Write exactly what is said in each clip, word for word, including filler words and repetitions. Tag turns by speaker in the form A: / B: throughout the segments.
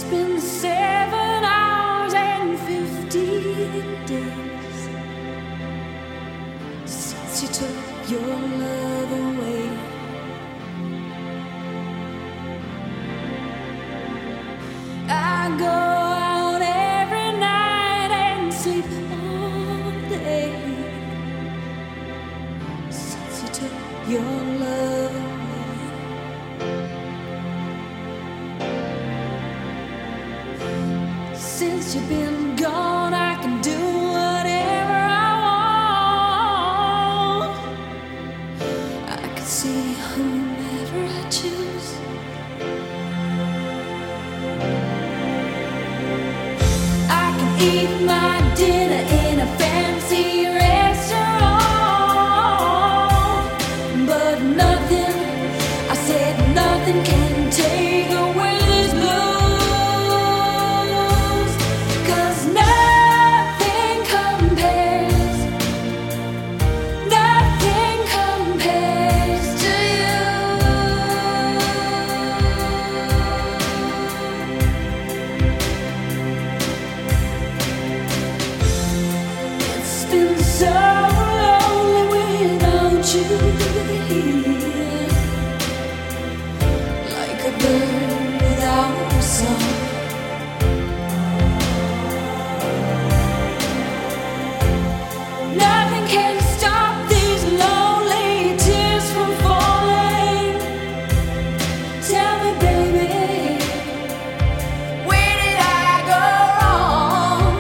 A: been seven hours and fifteen days since you took your love away. I go out every night and sleep all day since you took your love away. Since you've been gone, I can do whatever I want. I can see whomever I choose. I can eat my dinner in a fancy restaurant, but nothing, I said nothing can take away this blues. So lonely without you here, like a bird without a song. Nothing can stop these lonely tears from falling. Tell me, baby, where did I go wrong?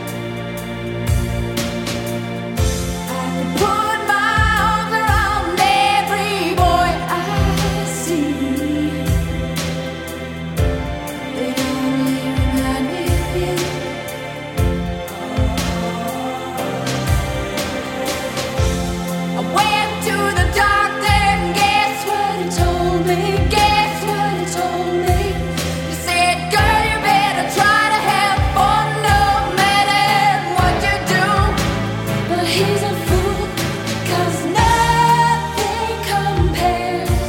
A: Put my arms around every boy I see. They only remind me of you. I went to the doctor and guess what he told me? Guess what he told me? He said, girl, you better try to have fun no matter what you do. But he's a fool. 'Cause nothing compares,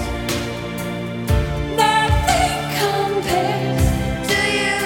A: nothing compares to you.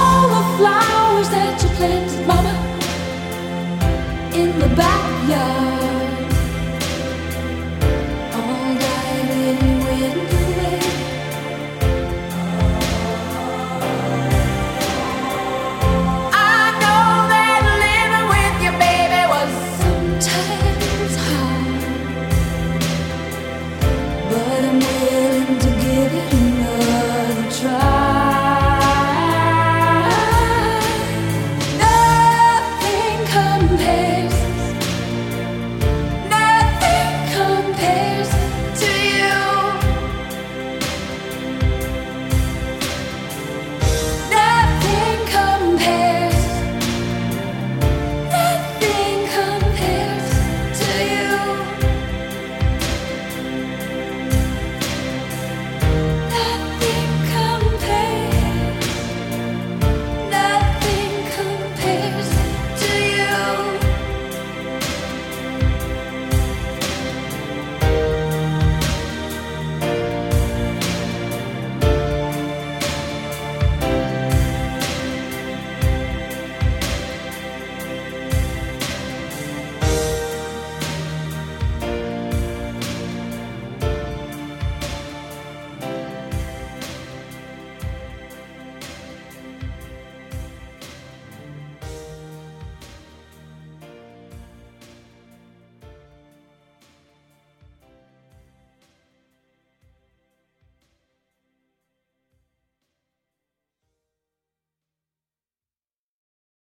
A: Flowers that you planted, mama, in the backyard.